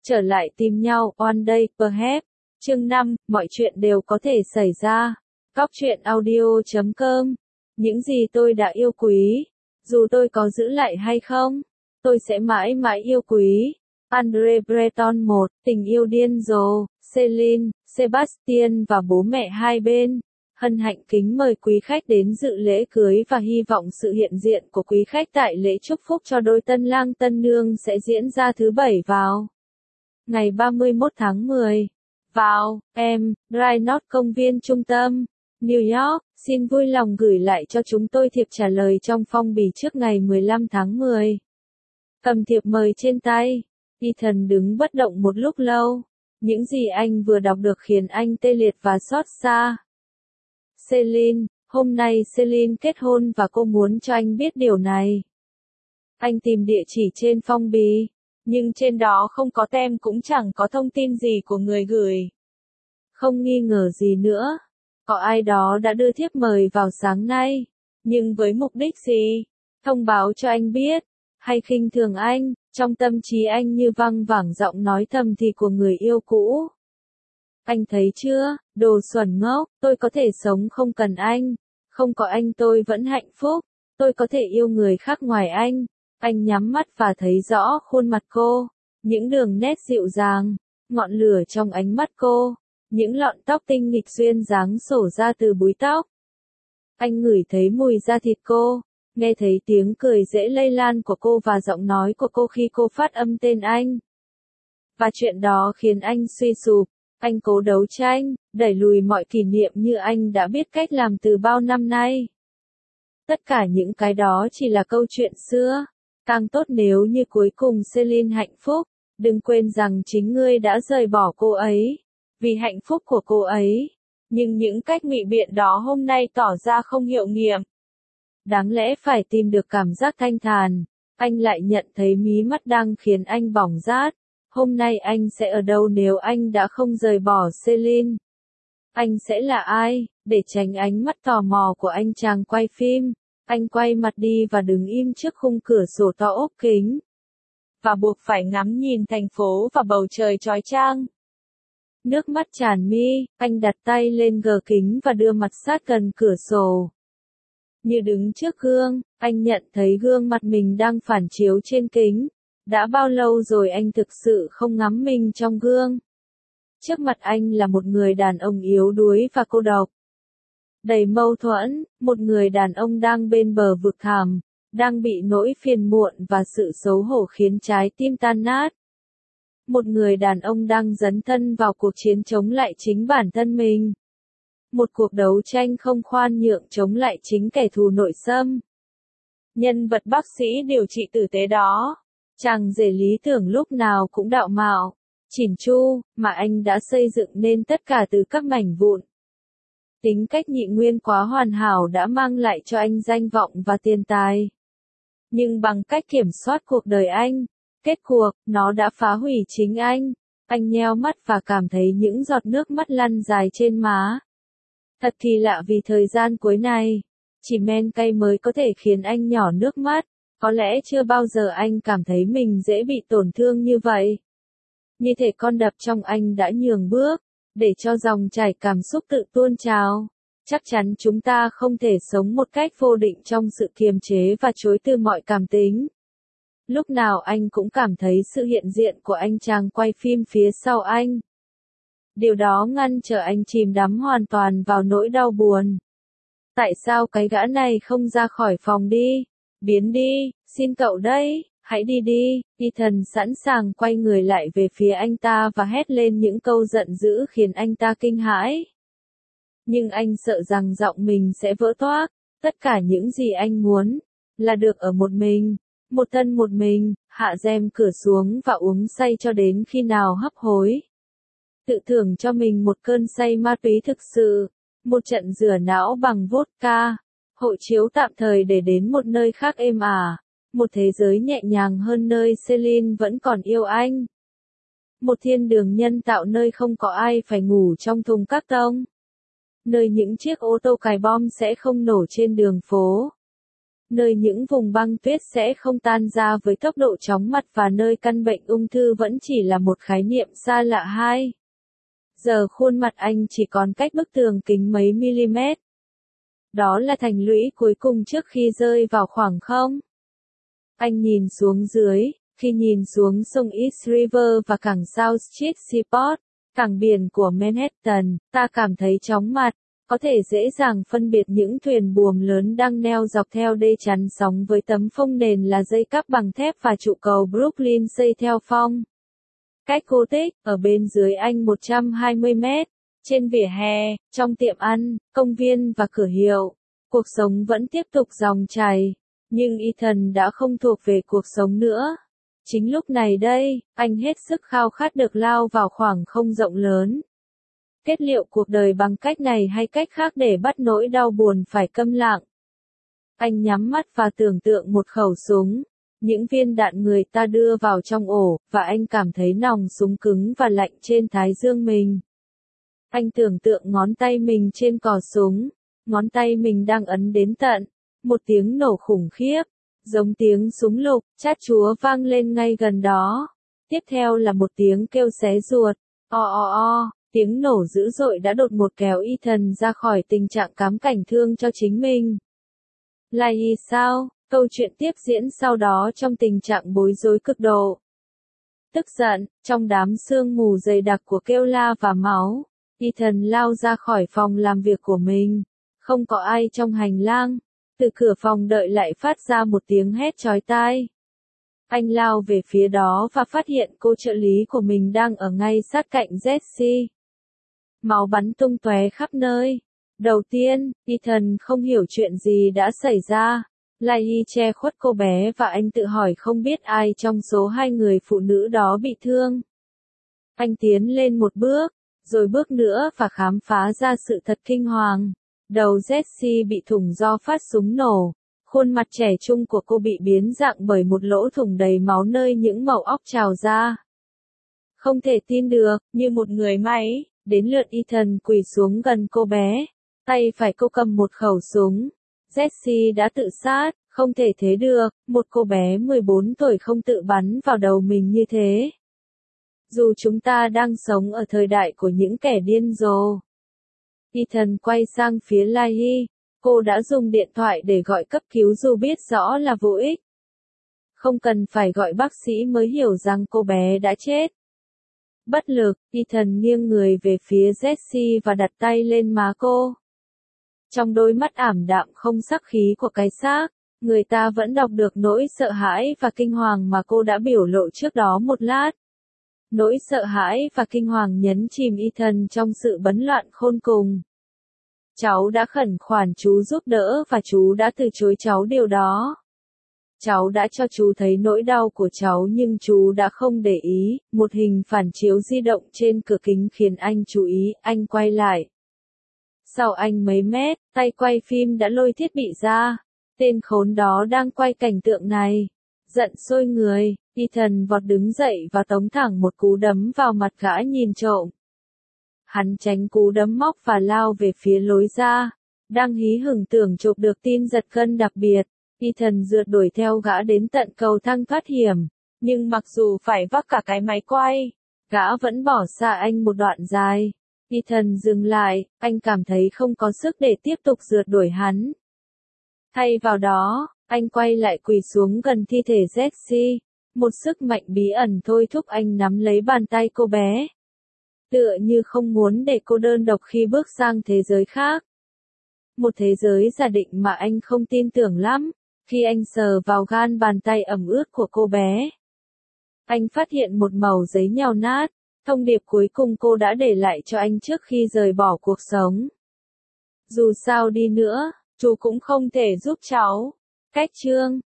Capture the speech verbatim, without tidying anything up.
Trở lại tìm nhau, One Day, Perhaps. Chương năm, mọi chuyện đều có thể xảy ra. Cóc truyện audio chấm com. Những gì tôi đã yêu quý, dù tôi có giữ lại hay không, tôi sẽ mãi mãi yêu quý. Andre Breton một, tình yêu điên rồ, Celine, Sebastian và bố mẹ hai bên. Hân hạnh kính mời quý khách đến dự lễ cưới và hy vọng sự hiện diện của quý khách tại lễ chúc phúc cho đôi tân lang tân nương sẽ diễn ra thứ bảy vào ngày ba mươi mốt tháng mười. Vào, em, Rhinot công viên trung tâm, New York, xin vui lòng gửi lại cho chúng tôi thiệp trả lời trong phong bì trước ngày mười lăm tháng mười. Cầm thiệp mời trên tay, Ethan đứng bất động một lúc lâu. Những gì anh vừa đọc được khiến anh tê liệt và xót xa. Celine, hôm nay Celine kết hôn và cô muốn cho anh biết điều này. Anh tìm địa chỉ trên phong bì, nhưng trên đó không có tem cũng chẳng có thông tin gì của người gửi. Không nghi ngờ gì nữa, có ai đó đã đưa thiếp mời vào sáng nay, nhưng với mục đích gì? Thông báo cho anh biết, hay khinh thường anh? Trong tâm trí anh như văng vẳng giọng nói thầm thì của người yêu cũ. Anh thấy chưa, đồ xuẩn ngốc, tôi có thể sống không cần anh. Không có anh tôi vẫn hạnh phúc. Tôi có thể yêu người khác ngoài anh. Anh nhắm mắt và thấy rõ khuôn mặt cô. Những đường nét dịu dàng, ngọn lửa trong ánh mắt cô. Những lọn tóc tinh nghịch duyên dáng xổ ra từ búi tóc. Anh ngửi thấy mùi da thịt cô. Nghe thấy tiếng cười dễ lây lan của cô và giọng nói của cô khi cô phát âm tên anh. Và chuyện đó khiến anh suy sụp. Anh cố đấu tranh, đẩy lùi mọi kỷ niệm như anh đã biết cách làm từ bao năm nay. Tất cả những cái đó chỉ là câu chuyện xưa. Càng tốt nếu như cuối cùng Celine hạnh phúc. Đừng quên rằng chính ngươi đã rời bỏ cô ấy. Vì hạnh phúc của cô ấy. Nhưng những cách ngụy biện đó hôm nay tỏ ra không hiệu nghiệm. Đáng lẽ phải tìm được cảm giác thanh thản. Anh lại nhận thấy mí mắt đang khiến anh bỏng rát. Hôm nay anh sẽ ở đâu nếu anh đã không rời bỏ Celine? Anh sẽ là ai? Để tránh ánh mắt tò mò của anh chàng quay phim, anh quay mặt đi và đứng im trước khung cửa sổ to ốp kính. Và buộc phải ngắm nhìn thành phố và bầu trời chói chang. Nước mắt tràn mi, anh đặt tay lên gờ kính và đưa mặt sát gần cửa sổ. Như đứng trước gương, anh nhận thấy gương mặt mình đang phản chiếu trên kính. Đã bao lâu rồi anh thực sự không ngắm mình trong gương? Trước mặt anh là một người đàn ông yếu đuối và cô độc. Đầy mâu thuẫn, một người đàn ông đang bên bờ vực thẳm, đang bị nỗi phiền muộn và sự xấu hổ khiến trái tim tan nát. Một người đàn ông đang dấn thân vào cuộc chiến chống lại chính bản thân mình. Một cuộc đấu tranh không khoan nhượng chống lại chính kẻ thù nội xâm. Nhân vật bác sĩ điều trị tử tế đó. Chàng rể lý tưởng lúc nào cũng đạo mạo, chỉn chu, mà anh đã xây dựng nên tất cả từ các mảnh vụn. Tính cách nhị nguyên quá hoàn hảo đã mang lại cho anh danh vọng và tiền tài. Nhưng bằng cách kiểm soát cuộc đời anh, kết cuộc, nó đã phá hủy chính anh. Anh nheo mắt và cảm thấy những giọt nước mắt lăn dài trên má. Thật kỳ lạ vì thời gian cuối này, chỉ men cay mới có thể khiến anh nhỏ nước mắt. Có lẽ chưa bao giờ anh cảm thấy mình dễ bị tổn thương như vậy. Như thể con đập trong anh đã nhường bước, để cho dòng chảy cảm xúc tự tuôn trào. Chắc chắn chúng ta không thể sống một cách vô định trong sự kiềm chế và chối từ mọi cảm tính. Lúc nào anh cũng cảm thấy sự hiện diện của anh chàng quay phim phía sau anh. Điều đó ngăn trở anh chìm đắm hoàn toàn vào nỗi đau buồn. Tại sao cái gã này không ra khỏi phòng đi? Biến đi, xin cậu đấy, hãy đi đi. Ethan sẵn sàng quay người lại về phía anh ta và hét lên những câu giận dữ khiến anh ta kinh hãi. Nhưng anh sợ rằng giọng mình sẽ vỡ toác. Tất cả những gì anh muốn là được ở một mình, một thân một mình, hạ rèm cửa xuống và uống say cho đến khi nào hấp hối. Tự thưởng cho mình một cơn say ma túy thực sự, một trận rửa não bằng vodka. Hộ chiếu tạm thời để đến một nơi khác êm ả, một thế giới nhẹ nhàng hơn nơi Celine vẫn còn yêu anh. Một thiên đường nhân tạo nơi không có ai phải ngủ trong thùng các tông. Nơi những chiếc ô tô cài bom sẽ không nổ trên đường phố. nơi những vùng băng tuyết sẽ không tan ra với tốc độ chóng mặt và nơi căn bệnh ung thư vẫn chỉ là một khái niệm xa lạ hai. Giờ khuôn mặt anh chỉ còn cách bức tường kính mấy mm. Đó là thành lũy cuối cùng trước khi rơi vào khoảng không. Anh nhìn xuống dưới, khi nhìn xuống sông East River và cảng South Street Seaport, cảng biển của Manhattan, ta cảm thấy chóng mặt, có thể dễ dàng phân biệt những thuyền buồm lớn đang neo dọc theo đê chắn sóng với tấm phông nền là dây cáp bằng thép và trụ cầu Brooklyn xây theo phong. Cách cô tích, ở bên dưới anh một trăm hai mươi mét, trên vỉa hè, trong tiệm ăn, công viên và cửa hiệu, cuộc sống vẫn tiếp tục dòng chảy, nhưng Ethan đã không thuộc về cuộc sống nữa. Chính lúc này đây, anh hết sức khao khát được lao vào khoảng không rộng lớn. Kết liễu cuộc đời bằng cách này hay cách khác để bắt nỗi đau buồn phải câm lặng. Anh nhắm mắt và tưởng tượng một khẩu súng. Những viên đạn người ta đưa vào trong ổ, và anh cảm thấy nòng súng cứng và lạnh trên thái dương mình. Anh tưởng tượng ngón tay mình trên cò súng, ngón tay mình đang ấn đến tận. Một tiếng nổ khủng khiếp, giống tiếng súng lục, chát chúa vang lên ngay gần đó. Tiếp theo là một tiếng kêu xé ruột, o o o, tiếng nổ dữ dội đã đột ngột kéo Ethan ra khỏi tình trạng cám cảnh thương cho chính mình. Lại sao? Câu chuyện tiếp diễn sau đó trong tình trạng bối rối cực độ. Tức giận, trong đám sương mù dày đặc của kêu la và máu, Ethan lao ra khỏi phòng làm việc của mình. Không có ai trong hành lang. Từ cửa phòng đợi lại phát ra một tiếng hét chói tai. Anh lao về phía đó và phát hiện cô trợ lý của mình đang ở ngay sát cạnh Jessie. Máu bắn tung tóe khắp nơi. Đầu tiên, Ethan không hiểu chuyện gì đã xảy ra. Lai che khuất cô bé và anh tự hỏi không biết ai trong số hai người phụ nữ đó bị thương. Anh tiến lên một bước, rồi bước nữa và khám phá ra sự thật kinh hoàng. Đầu Jessie bị thủng do phát súng nổ. Khuôn mặt trẻ trung của cô bị biến dạng bởi một lỗ thủng đầy máu nơi những mẩu óc trào ra. Không thể tin được, như một người máy, đến lượt Ethan quỳ xuống gần cô bé. Tay phải cô cầm một khẩu súng. Jessie đã tự sát, không thể thế được, một cô bé mười bốn tuổi không tự bắn vào đầu mình như thế. Dù chúng ta đang sống ở thời đại của những kẻ điên rồ. Ethan quay sang phía Lai. Cô đã dùng điện thoại để gọi cấp cứu dù biết rõ là vô ích. Không cần phải gọi bác sĩ mới hiểu rằng cô bé đã chết. Bất lực, Ethan nghiêng người về phía Jessie và đặt tay lên má cô. Trong đôi mắt ảm đạm không sắc khí của cái xác, người ta vẫn đọc được nỗi sợ hãi và kinh hoàng mà cô đã biểu lộ trước đó một lát. Nỗi sợ hãi và kinh hoàng nhấn chìm Ethan trong sự bấn loạn khôn cùng. Cháu đã khẩn khoản chú giúp đỡ và chú đã từ chối cháu điều đó. Cháu đã cho chú thấy nỗi đau của cháu nhưng chú đã không để ý. Một hình phản chiếu di động trên cửa kính khiến anh chú ý, anh quay lại. Sau anh mấy mét, tay quay phim đã lôi thiết bị ra. Tên khốn đó đang quay cảnh tượng này. Giận sôi người, Ethan vọt đứng dậy và tống thẳng một cú đấm vào mặt gã nhìn trộm. Hắn tránh cú đấm móc và lao về phía lối ra. Đang hí hửng tưởng chụp được tin giật gân đặc biệt, Ethan rượt đuổi theo gã đến tận cầu thang thoát hiểm. Nhưng mặc dù phải vác cả cái máy quay, gã vẫn bỏ xa anh một đoạn dài. Ethan dừng lại, anh cảm thấy không có sức để tiếp tục rượt đuổi hắn. Thay vào đó, anh quay lại quỳ xuống gần thi thể Jessie. Một sức mạnh bí ẩn thôi thúc anh nắm lấy bàn tay cô bé. Tựa như không muốn để cô đơn độc khi bước sang thế giới khác. Một thế giới giả định mà anh không tin tưởng lắm. Khi anh sờ vào gan bàn tay ẩm ướt của cô bé, anh phát hiện một mẩu giấy nhàu nát. Thông điệp cuối cùng cô đã để lại cho anh trước khi rời bỏ cuộc sống. Dù sao đi nữa, chú cũng không thể giúp cháu. Cách chương